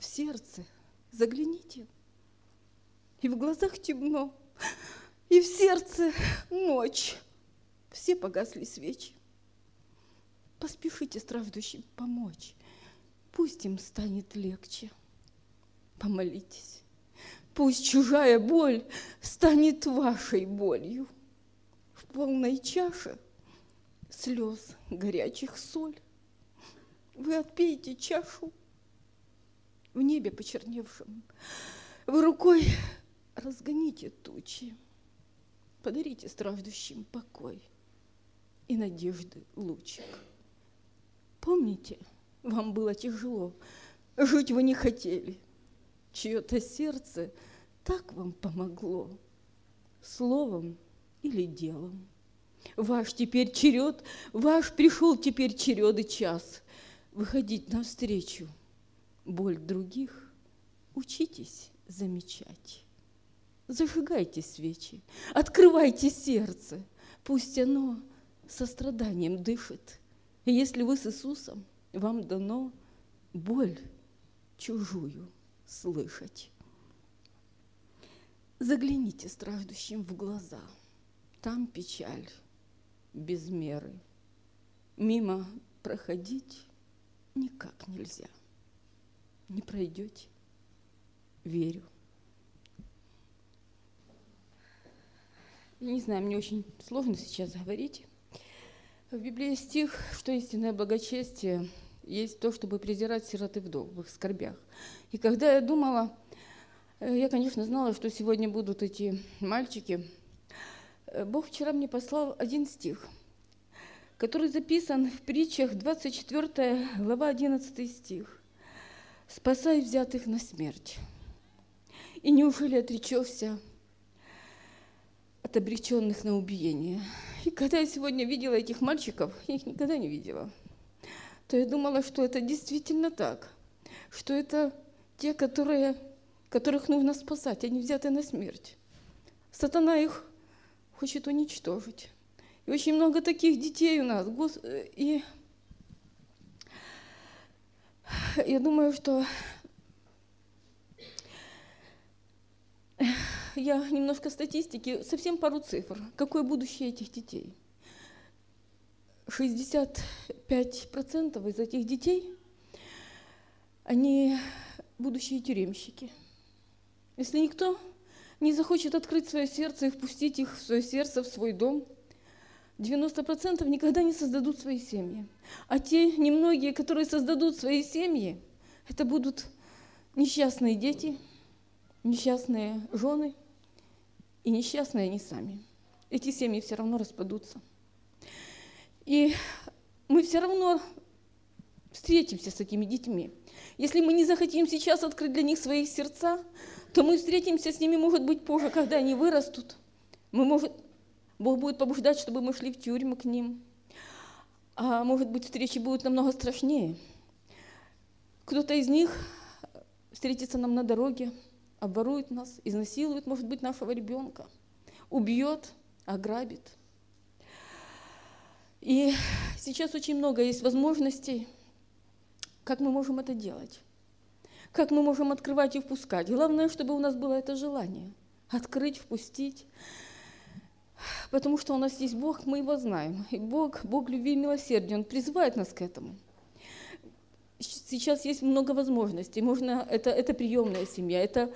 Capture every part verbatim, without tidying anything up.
сердце загляните. И в глазах темно, и в сердце ночь. Все погасли свечи. Поспешите страждущим помочь. Пусть им станет легче. Помолитесь. Пусть чужая боль станет вашей болью. В полной чаше слез горячих соль. Вы отпейте чашу в небе почерневшем. Вы рукой разгоните тучи. Подарите страждущим покой и надежды лучик. Помните, вам было тяжело, жить вы не хотели. Чье-то сердце так вам помогло, словом или делом. Ваш теперь черед, ваш пришел теперь черед и час. Выходить навстречу боль других, учитесь замечать. Зажигайте свечи, открывайте сердце, пусть оно состраданием дышит. И если вы с Иисусом, вам дано боль чужую слышать. Загляните страждущим в глаза, там печаль без меры. Мимо проходить никак нельзя. Не пройдете, верю. Я не знаю, мне очень сложно сейчас говорить. В Библии есть стих, что истинное благочестие есть то, чтобы презирать сирот и вдов в их скорбях. И когда я думала, я, конечно, знала, что сегодня будут эти мальчики, Бог вчера мне послал один стих, который записан в притчах, двадцать четвёртая глава, одиннадцатый стих. «Спасай взятых на смерть, и неужели отречешься от обреченных на убиение?» И когда я сегодня видела этих мальчиков, я их никогда не видела, то я думала, что это действительно так, что это те, которые, которых нужно спасать, они взяты на смерть. Сатана их хочет уничтожить. И очень много таких детей у нас. И я думаю, что я немножко статистики, совсем пару цифр. Какое будущее этих детей? шестьдесят пять процентов из этих детей, они будущие тюремщики. Если никто не захочет открыть свое сердце и впустить их в свое сердце, в свой дом, девяносто процентов никогда не создадут свои семьи. А те немногие, которые создадут свои семьи, это будут несчастные дети, несчастные жены и несчастные они сами. Эти семьи все равно распадутся. И мы все равно встретимся с этими детьми. Если мы не захотим сейчас открыть для них свои сердца, то мы встретимся с ними, может быть, позже, когда они вырастут. Мы, может, Бог будет побуждать, чтобы мы шли в тюрьму к ним. А может быть, встречи будут намного страшнее. Кто-то из них встретится нам на дороге, обворует нас, изнасилует, может быть, нашего ребенка, убьет, ограбит. И сейчас очень много есть возможностей, как мы можем это делать, как мы можем открывать и впускать. Главное, чтобы у нас было это желание открыть, впустить, потому что у нас есть Бог, мы Его знаем. И Бог, Бог любви и милосердия, Он призывает нас к этому. Сейчас есть много возможностей. Можно, это, это приемная семья, это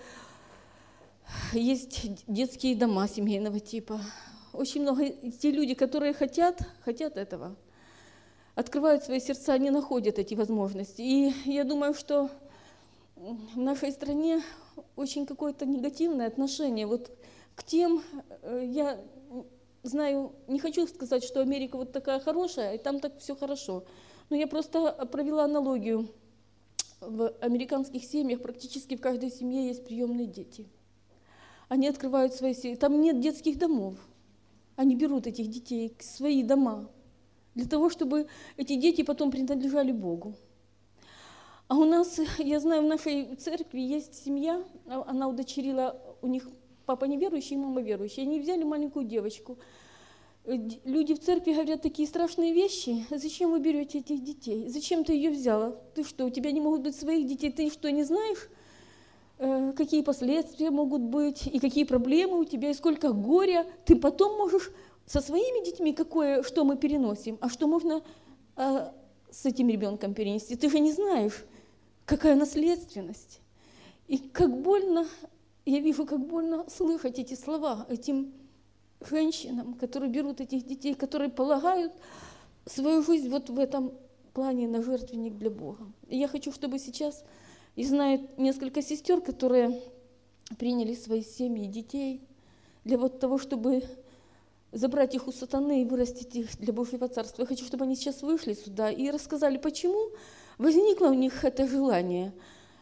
есть детские дома семейного типа. Очень много, те люди, которые хотят, хотят этого, открывают свои сердца, они находят эти возможности. И я думаю, что в нашей стране очень какое-то негативное отношение вот к тем, я знаю, не хочу сказать, что Америка вот такая хорошая, и там так все хорошо, но я просто провела аналогию. В американских семьях практически в каждой семье есть приемные дети. Они открывают свои семьи, там нет детских домов. Они берут этих детей в свои дома, для того, чтобы эти дети потом принадлежали Богу. А у нас, я знаю, в нашей церкви есть семья, она удочерила, у них папа неверующий, мама верующая. Они взяли маленькую девочку, Люди в церкви говорят такие страшные вещи. Зачем вы берете этих детей? Зачем ты ее взяла? Ты что, у тебя не могут быть своих детей? Ты что, не знаешь, какие последствия могут быть, и какие проблемы у тебя, и сколько горя? Ты потом можешь со своими детьми, какое, что мы переносим, а что можно а, с этим ребенком перенести? Ты же не знаешь, какая наследственность. И как больно, я вижу, как больно слышать эти слова этим женщинам, которые берут этих детей, которые полагают свою жизнь вот в этом плане на жертвенник для Бога. И я хочу, чтобы сейчас, и знаю несколько сестер, которые приняли свои семьи, детей, для вот того, чтобы забрать их у сатаны и вырастить их для Божьего Царства. Я хочу, чтобы они сейчас вышли сюда и рассказали, почему возникло у них это желание,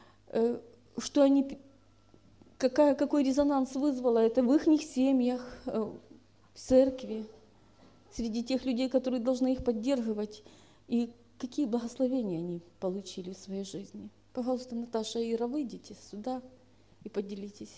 что они, какая, какой резонанс вызвало это в их семьях, в церкви, среди тех людей, которые должны их поддерживать, и какие благословения они получили в своей жизни. Пожалуйста, Наташа и Ира, выйдите сюда и поделитесь.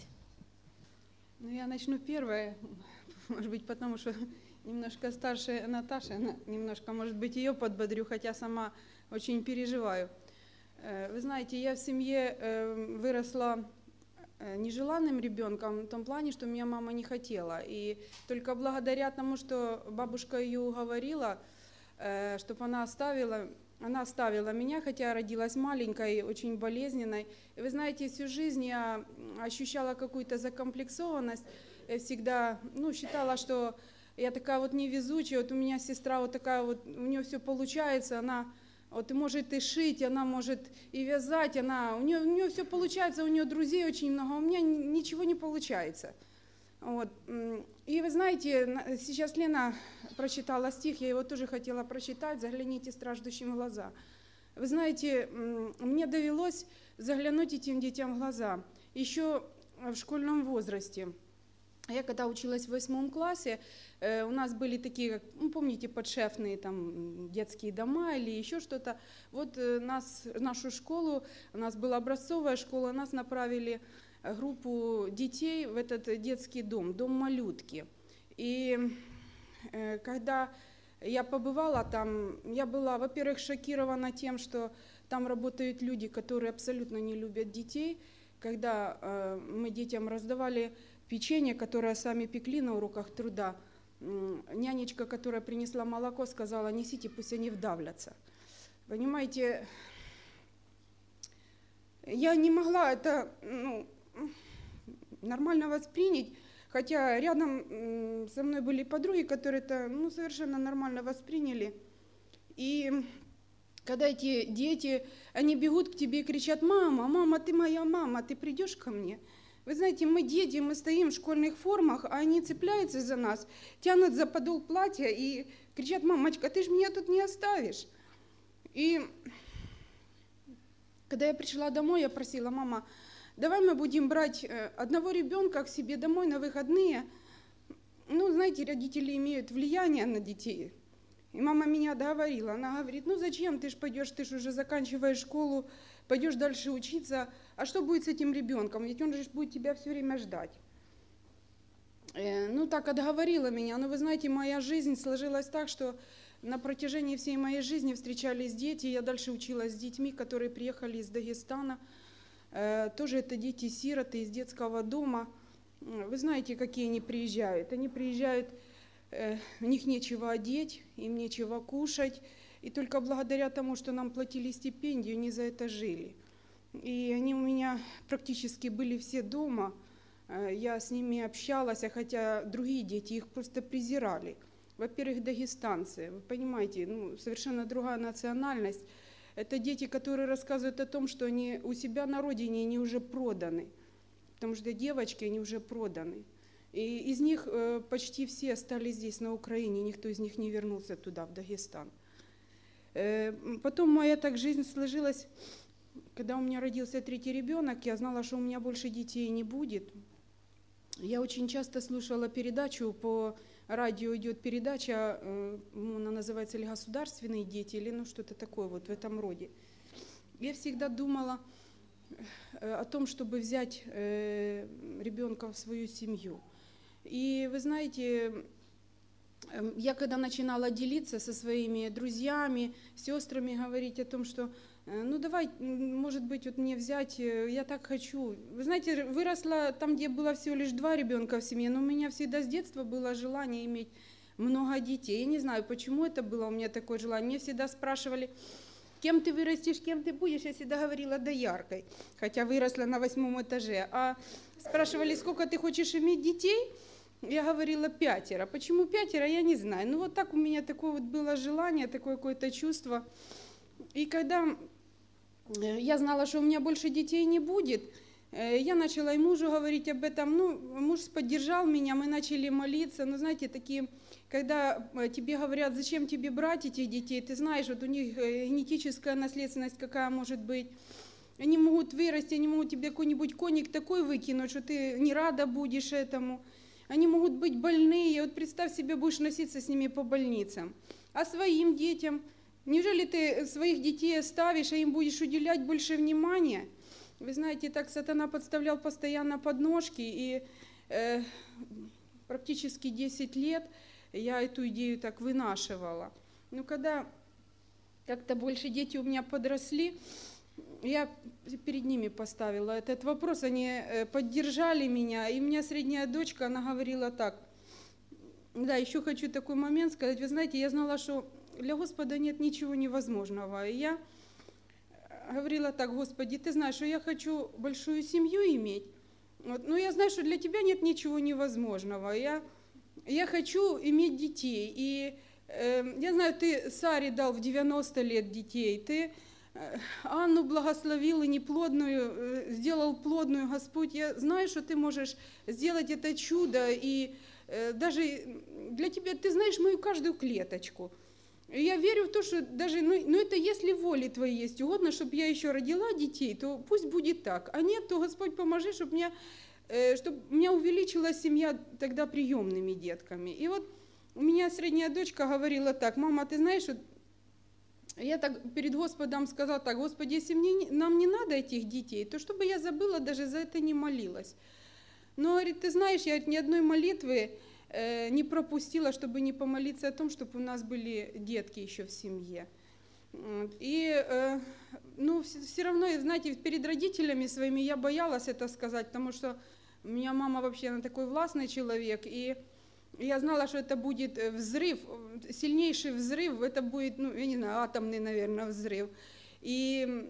Ну, я начну первое, может быть, потому что немножко старше Наташи, немножко, может быть, ее подбодрю, хотя сама очень переживаю. Вы знаете, я в семье выросла нежеланным ребенком в том плане, что меня мама не хотела. И только благодаря тому, что бабушка ее уговорила, чтобы она оставила, она оставила меня, хотя родилась маленькой, очень болезненной. И вы знаете, всю жизнь я ощущала какую-то закомплексованность. Я всегда ну, считала, что я такая вот невезучая, вот у меня сестра вот такая вот, у нее все получается, она вот может и шить, она может и вязать, она, у нее, у нее все получается, у нее друзей очень много, а у меня ничего не получается. Вот. И вы знаете, сейчас Лена прочитала стих, я его тоже хотела прочитать, «Загляните страждущим в глаза». Вы знаете, мне довелось заглянуть этим детям в глаза еще в школьном возрасте. Я когда училась в восьмом классе, э, у нас были такие, ну, помните, подшефные там детские дома или еще что-то. Вот э, нас, нашу школу, у нас была образцовая школа, нас направили группу детей в этот детский дом, дом малютки. И э, когда я побывала там, я была, во-первых, шокирована тем, что там работают люди, которые абсолютно не любят детей. Когда э, мы детям раздавали печенье, которое сами пекли на уроках труда, нянечка, которая принесла молоко, сказала: несите, пусть они вдавлятся. Понимаете, я не могла это ну, нормально воспринять, хотя рядом со мной были подруги, которые это ну, совершенно нормально восприняли. И когда эти дети, они бегут к тебе и кричат: мама, мама, ты моя мама, ты придешь ко мне? Вы знаете, мы дети, мы стоим в школьных формах, а они цепляются за нас, тянут за подол платья и кричат: мамочка, ты же меня тут не оставишь. И когда я пришла домой, я просила: мама, давай мы будем брать одного ребенка к себе домой на выходные. Ну, знаете, родители имеют влияние на детей. И мама меня договорила, она говорит: ну зачем, ты ж пойдешь, ты ж уже заканчиваешь школу, пойдешь дальше учиться, а что будет с этим ребенком, ведь он же будет тебя все время ждать. Э, ну так отговорила меня, но вы знаете, моя жизнь сложилась так, что на протяжении всей моей жизни встречались дети, я дальше училась с детьми, которые приехали из Дагестана, э, тоже это дети-сироты из детского дома. Вы знаете, какие они приезжают, они приезжают, у них нечего одеть, им нечего кушать. И только благодаря тому, что нам платили стипендию, они за это жили. И они у меня практически были все дома. Я с ними общалась, а хотя другие дети их просто презирали. Во-первых, дагестанцы, вы понимаете, ну, совершенно другая национальность. Это дети, которые рассказывают о том, что они у себя на родине, они уже проданы. Потому что девочки, они уже проданы. И из них э, почти все остались здесь, на Украине, никто из них не вернулся туда, в Дагестан. Э, потом моя так жизнь сложилась, когда у меня родился третий ребенок, я знала, что у меня больше детей не будет. Я очень часто слушала передачу, по радио идет передача, э, она называется или «Государственные дети», или ну что-то такое вот в этом роде. Я всегда думала о том, чтобы взять э, ребенка в свою семью. И вы знаете, эм, я когда начинала делиться со своими друзьями, сестрами, говорить о том, что э, ну давай, м, может быть, вот мне взять, э, я так хочу. Вы знаете, выросла там, где было всего лишь два ребенка в семье, но у меня всегда с детства было желание иметь много детей. Я не знаю, почему это было у меня такое желание. Мне всегда спрашивали, кем ты вырастешь, кем ты будешь. Я всегда говорила дояркой, хотя выросла на восьмом этаже. А спрашивали, сколько ты хочешь иметь детей? Я говорила пятеро. Почему пятеро, я не знаю. Ну вот так у меня такое вот было желание, такое какое-то чувство. И когда э, я знала, что у меня больше детей не будет, э, я начала и мужу говорить об этом. Ну, муж поддержал меня, мы начали молиться. Ну, знаете, такие, когда э, тебе говорят, зачем тебе брать этих детей, ты знаешь, вот у них э, генетическая наследственность какая может быть. Они могут вырасти, они могут тебе какой-нибудь коник такой выкинуть, что ты не рада будешь этому. Они могут быть больные. Вот представь себе, будешь носиться с ними по больницам. А своим детям, неужели ты своих детей оставишь, а им будешь уделять больше внимания? Вы знаете, так сатана подставлял постоянно подножки, и э, практически десять лет я эту идею так вынашивала. Но когда как-то больше дети у меня подросли, я перед ними поставила этот вопрос, они э, поддержали меня, и у меня средняя дочка, она говорила так, да, еще хочу такой момент сказать, вы знаете, я знала, что для Господа нет ничего невозможного, и я говорила так, Господи, ты знаешь, что я хочу большую семью иметь, вот, но я знаю, что для тебя нет ничего невозможного, я, я хочу иметь детей, и э, я знаю, ты Саре дал в девяносто лет детей, ты Анну благословил и неплодную, э, сделал плодную, Господь, я знаю, что ты можешь сделать это чудо, и э, даже для тебя, ты знаешь мою каждую клеточку. И я верю в то, что даже, ну, ну это если воли твоей есть угодно, чтобы я еще родила детей, то пусть будет так. А нет, то Господь поможи, чтобы, меня, э, чтобы у меня увеличилась семья тогда приемными детками. И вот у меня средняя дочка говорила так, мама, ты знаешь, вот я так перед Господом сказала так, Господи, если мне, нам не надо этих детей, то чтобы я забыла, даже за это не молилась. Но, говорит, ты знаешь, я ни одной молитвы э, не пропустила, чтобы не помолиться о том, чтобы у нас были детки еще в семье. И, э, ну, все, все равно, знаете, перед родителями своими я боялась это сказать, потому что у меня мама вообще, она такой властный человек, и я знала, что это будет взрыв, сильнейший взрыв, это будет, ну, я не знаю, атомный, наверное, взрыв. И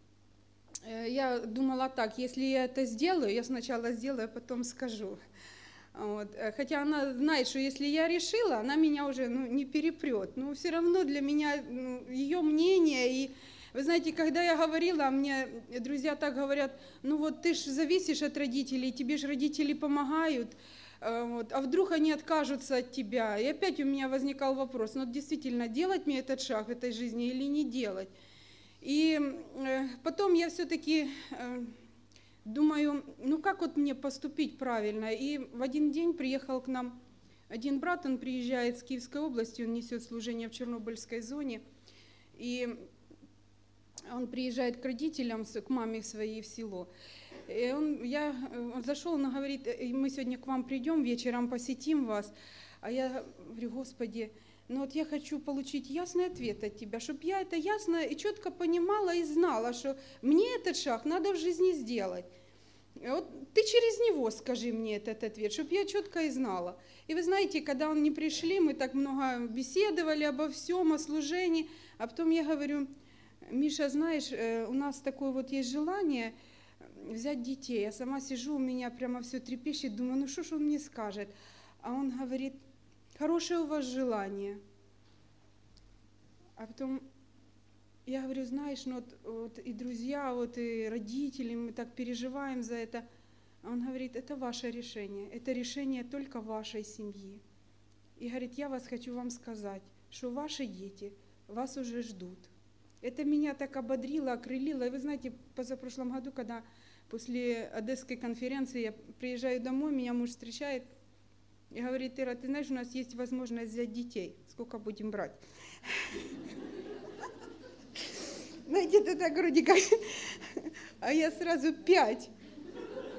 я думала так, если я это сделаю, я сначала сделаю, а потом скажу. Вот. Хотя она знает, что если я решила, она меня уже ну, не перепрет. Но все равно для меня ну, ее мнение. И вы знаете, когда я говорила, мне друзья так говорят, ну вот ты же зависишь от родителей, тебе же родители помогают. Вот, а вдруг они откажутся от тебя? И опять у меня возникал вопрос, ну действительно, делать мне этот шаг в этой жизни или не делать? И э, потом я все-таки э, думаю, ну как вот мне поступить правильно? И в один день приехал к нам один брат, он приезжает с Киевской области, он несет служение в Чернобыльской зоне. И он приезжает к родителям, к маме своей в село. И он, я, он зашел, он говорит, мы сегодня к вам придем, вечером посетим вас. А я говорю, Господи, ну вот я хочу получить ясный ответ от Тебя, чтобы я это ясно и четко понимала и знала, что мне этот шаг надо в жизни сделать. Вот ты через него скажи мне этот ответ, чтобы я четко и знала. И вы знаете, когда он не пришли, мы так много беседовали обо всем, о служении, а потом я говорю, Миша, знаешь, у нас такое вот есть желание взять детей. Я сама сижу, у меня прямо все трепещет, думаю, ну что ж он мне скажет? А он говорит, хорошее у вас желание. А потом я говорю, знаешь, ну вот, вот и друзья, вот и родители, мы так переживаем за это. А он говорит, это ваше решение, это решение только вашей семьи. И говорит, я вас хочу вам сказать, что ваши дети вас уже ждут. Это меня так ободрило, окрылило. И вы знаете, позапрошлом году, когда после Одесской конференции я приезжаю домой, меня муж встречает и говорит, Ира, ты знаешь, у нас есть возможность взять детей. Сколько будем брать? Знаете, это так вроде как... А я сразу пять.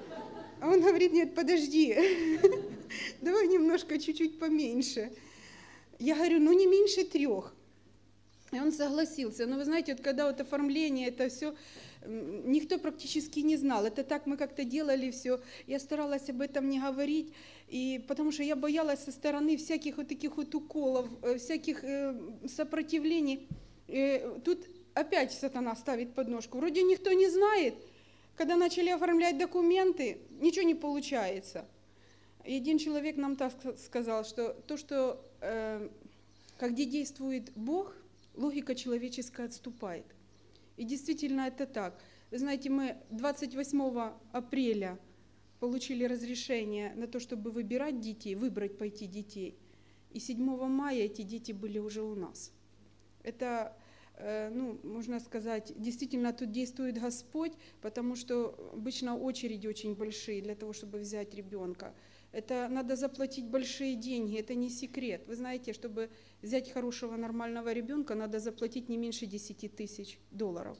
А он говорит, нет, подожди, давай немножко, чуть-чуть поменьше. Я говорю, ну не меньше трех. И он согласился. Но вы знаете, вот когда вот оформление, это все, никто практически не знал. Это так мы как-то делали все. Я старалась об этом не говорить, и, потому что я боялась со стороны всяких вот таких вот уколов, всяких э, сопротивлений. Э, тут опять сатана ставит подножку. Вроде никто не знает. Когда начали оформлять документы, ничего не получается. И один человек нам так сказал, что то, что э, как где действует Бог, логика человеческая отступает. И действительно это так. Вы знаете, мы двадцать восьмого апреля получили разрешение на то, чтобы выбирать детей, выбрать пойти детей. И седьмого мая эти дети были уже у нас. Это, ну, можно сказать, действительно тут действует Господь, потому что обычно очереди очень большие для того, чтобы взять ребенка. Это надо заплатить большие деньги, это не секрет. Вы знаете, чтобы взять хорошего нормального ребенка, надо заплатить не меньше десяти тысяч долларов.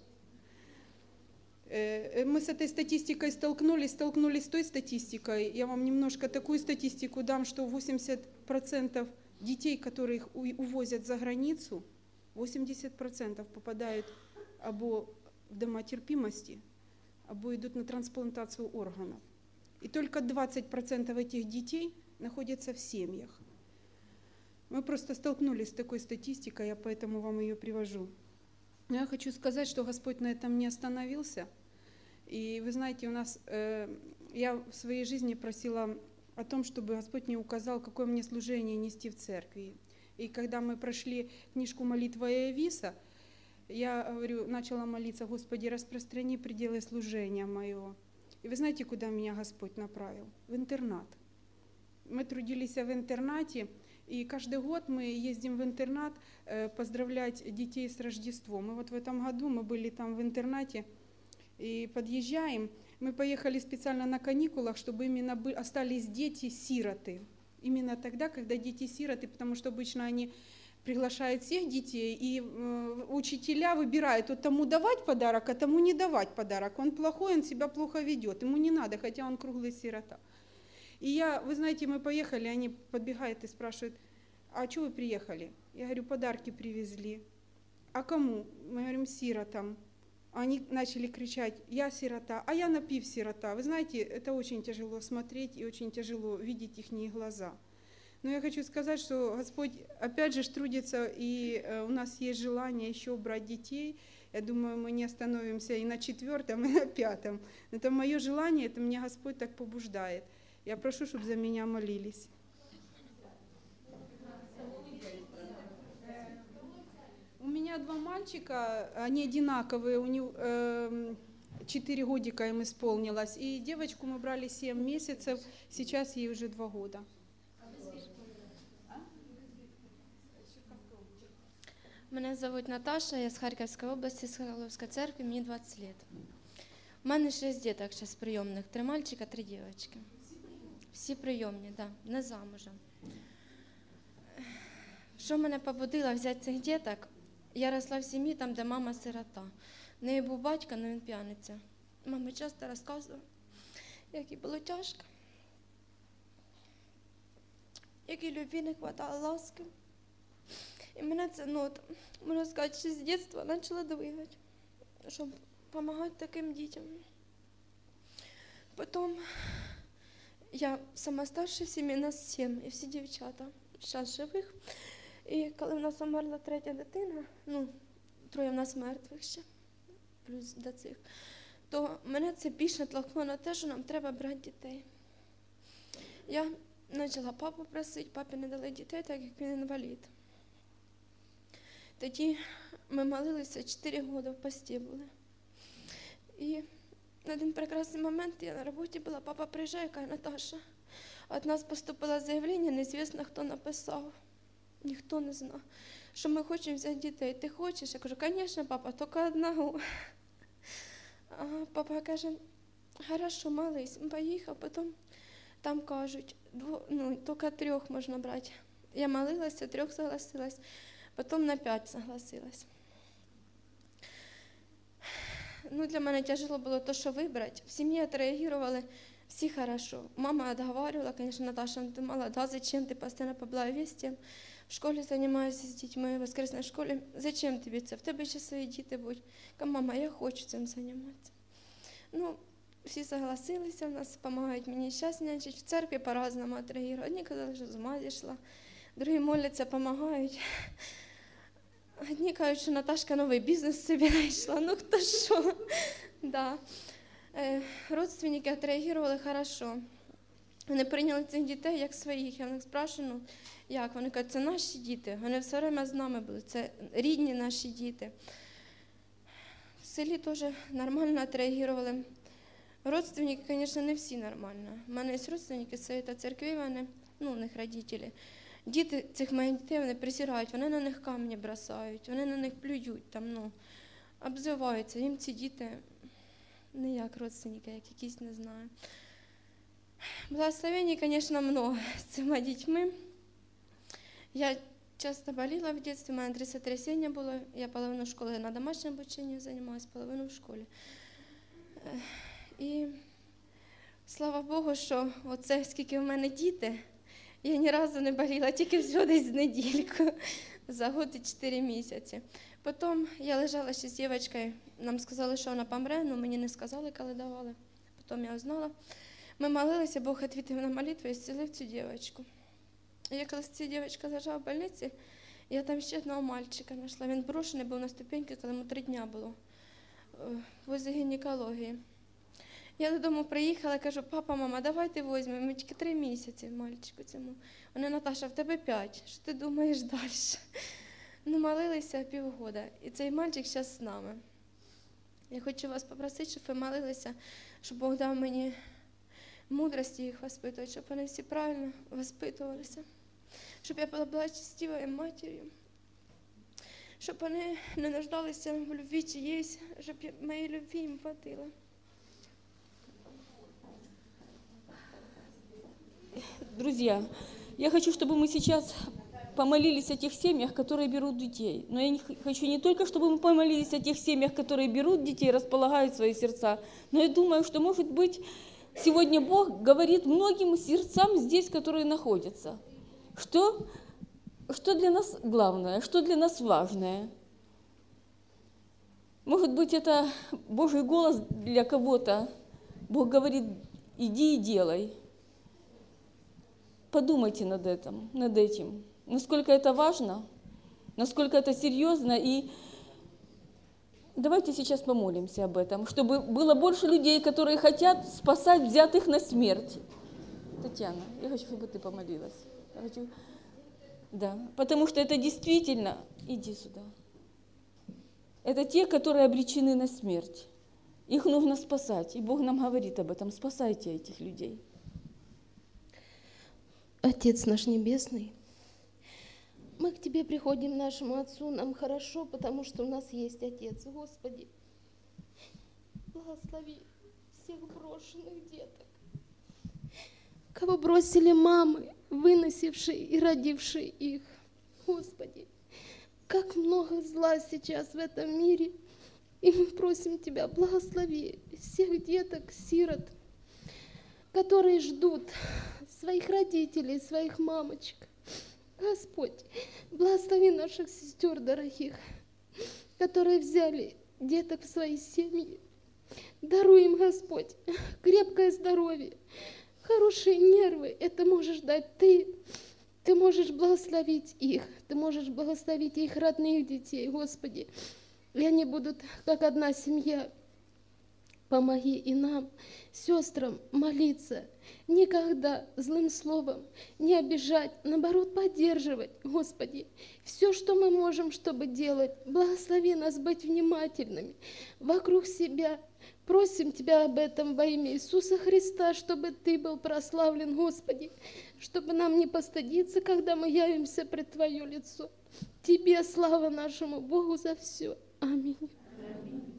Мы с этой статистикой столкнулись, столкнулись с той статистикой. Я вам немножко такую статистику дам, что восемьдесят процентов детей, которых увозят за границу, восемьдесят процентов попадают або в дома терпимости, або идут на трансплантацию органов. И только двадцать процентов этих детей находятся в семьях. Мы просто столкнулись с такой статистикой, я поэтому вам ее привожу. Но я хочу сказать, что Господь на этом не остановился. И вы знаете, у нас, э, я в своей жизни просила о том, чтобы Господь мне указал, какое мне служение нести в церкви. И когда мы прошли книжку «Молитва Иовиса», я говорю, начала молиться: Господи, распространи пределы служения моего. И вы знаете, куда меня Господь направил? В интернат. Мы трудились в интернате, и каждый год мы ездим в интернат поздравлять детей с Рождеством. И вот в этом году мы были там в интернате и подъезжаем. Мы поехали специально на каникулах, чтобы именно остались дети-сироты. Именно тогда, когда дети-сироты, потому что обычно они приглашают всех детей, и э, учителя выбирают, вот тому давать подарок, а тому не давать подарок. Он плохой, он себя плохо ведет, ему не надо, хотя он круглый сирота. И я, вы знаете, мы поехали, они подбегают и спрашивают: а что вы приехали? Я говорю, подарки привезли. А кому? Мы говорим, сиротам. Они начали кричать: я сирота, а я напив сирота. Вы знаете, это очень тяжело смотреть и очень тяжело видеть их глаза. Но я хочу сказать, что Господь опять же трудится, и у нас есть желание еще брать детей. Я думаю, мы не остановимся и на четвертом, и на пятом. Это мое желание, это меня Господь так побуждает. Я прошу, чтобы за меня молились. У меня два мальчика, они одинаковые, у них э, четыре годика им исполнилось. И девочку мы брали семь месяцев, сейчас ей уже два года. Мене звуть Наташа, я з Харківської області, з Харловської церкви, мені двадцять років. У мене шість діток зараз прийомних, три мальчика, три дівчинки. Всі прийомні, так, да, не замужем. Що мене побудило взяти цих діток? Я росла в сім'ї, там, де мама сирота. В неї був батько, але він п'яниця. Мама часто розказувала, як їй було тяжко, як їй любві не вистачало, ласки. І мене це, ну, от, можна сказати, ще з дитинства почало двигати, щоб допомагати таким дітям. Потім я сама старша в сім'ї, нас сім, і всі дівчата зараз живих. І коли в нас померла третя дитина, ну, троє в нас мертвих ще, плюс до цих, то мене це більше толкнуло на те, що нам треба брати дітей. Я почала папу просити, папі не дали дітей, так як він інвалід. Тоді ми молилися, чотири роки в пості були. І на один прекрасний момент я на роботі була, папа приїжджає, каже: Наташа, від нас поступило заявлення, неізвісно, хто написав. Ніхто не знав, що ми хочемо взяти дітей. Ти хочеш? Я кажу, звісно, папа, тільки одного. А папа каже, хорошо, молись. Поїхав, потім там кажуть, дво, ну, тільки трьох можна брати. Я молилася, трьох согласилась, потім на п'ять согласилась. Ну, для мене тяжело було то, що вибрати. В сім'ї отреагували всі хорошо. Мама отговаривала, конечно, Наташа, ты молода, зачем ты постоянно по благовестиям? в школі займаюся з дітьми, в воскресній школі. Зачем тобі це? В тебе ще свої діти будуть. Кажу, мама, я хочу цим займатися. Ну, всі согласилися, в нас допомагають мені зараз нянчить. В церкві по-разному отреагують. Одні казали, що з ума зійшла, другі моляться, допомагають. Одні кажуть, що Наташка новий бізнес собі знайшла. Ну, хто що. Да. Е, родственники отреагували хорошо. Вони прийняли цих дітей як своїх. Я в них спрашиваю, ну, як? Вони кажуть, це наші діти. Вони все время з нами були. Це рідні наші діти. В селі теж нормально отреагували. Родственники, звісно, не всі нормально. У мене є родственники з Совета церкви, вони, ну, у них родителі. Діти цих моїх дітей, вони присирають, вони на них камні бросають, вони на них плюють, там, ну, обзиваються. Їм ці діти не як родственники, як якісь, не знаю. Благословений, звісно, много з цими дітьми. Я часто боліла в дитинстві, у мене три сотрясіння було, я половину школи на домашньому обученні займалась, половину в школі. І слава Богу, що оце скільки в мене діти, я ні разу не боліла, тільки всього десь недільку, за год і чотири місяці. Потім я лежала ще з дівчинкою, нам сказали, що вона помре, але мені не сказали, коли давали. Потім я узнала. Ми молилися, Бог відповів на молитву і зцілив цю дівчинку. Я коли ця дівчинка лежала в больниці, я там ще одного мальчика знайшла. Він брошений був на ступеньки, коли йому три дня було, возле гінекології. Я додому приїхала, кажу, папа, мама, давайте візьмемо, мені тільки три місяці мальчику цьому. Вони, Наташа, в тебе п'ять, що ти думаєш далі? Ну, молилися півгода, і цей мальчик зараз з нами. Я хочу вас попросити, щоб ви молилися, щоб Бог дав мені мудрості їх воспитувати, щоб вони всі правильно воспитувалися, щоб я була благочестивою матір'ю, щоб вони не нуждалися в любві чиєїсь, щоб моєї любві їм хватило. Друзья, я хочу, чтобы мы сейчас помолились о тех семьях, которые берут детей. Но я не хочу не только, чтобы мы помолились о тех семьях, которые берут детей, располагают свои сердца, но я думаю, что, может быть, сегодня Бог говорит многим сердцам здесь, которые находятся. Что, что для нас главное, что для нас важное? Может быть, это Божий голос для кого-то. Бог говорит, иди и делай. Подумайте над этим, над этим, насколько это важно, насколько это серьезно. И давайте сейчас помолимся об этом, чтобы было больше людей, которые хотят спасать взятых на смерть. Татьяна, я хочу, чтобы ты помолилась. Я хочу... Да, потому что это действительно... Иди сюда. Это те, которые обречены на смерть. Их нужно спасать. И Бог нам говорит об этом. Спасайте этих людей. Отец наш Небесный, мы к Тебе приходим, нашему Отцу, нам хорошо, потому что у нас есть Отец. Господи, благослови всех брошенных деток, кого бросили мамы, выносившие и родившие их. Господи, как много зла сейчас в этом мире, и мы просим Тебя, благослови всех деток, сирот, которые ждут своих родителей, своих мамочек. Господь, благослови наших сестер дорогих, которые взяли деток в свои семьи. Даруй им, Господь, крепкое здоровье, хорошие нервы. Это можешь дать Ты. Ты можешь благословить их. Ты можешь благословить их родных детей, Господи. И они будут как одна семья. Помоги и нам, сестрам, молиться, никогда злым словом не обижать, наоборот, поддерживать, Господи. Все, что мы можем, чтобы делать, благослови нас быть внимательными вокруг себя. Просим Тебя об этом во имя Иисуса Христа, чтобы Ты был прославлен, Господи, чтобы нам не постыдиться, когда мы явимся пред Твое лицо. Тебе слава нашему Богу за все. Аминь.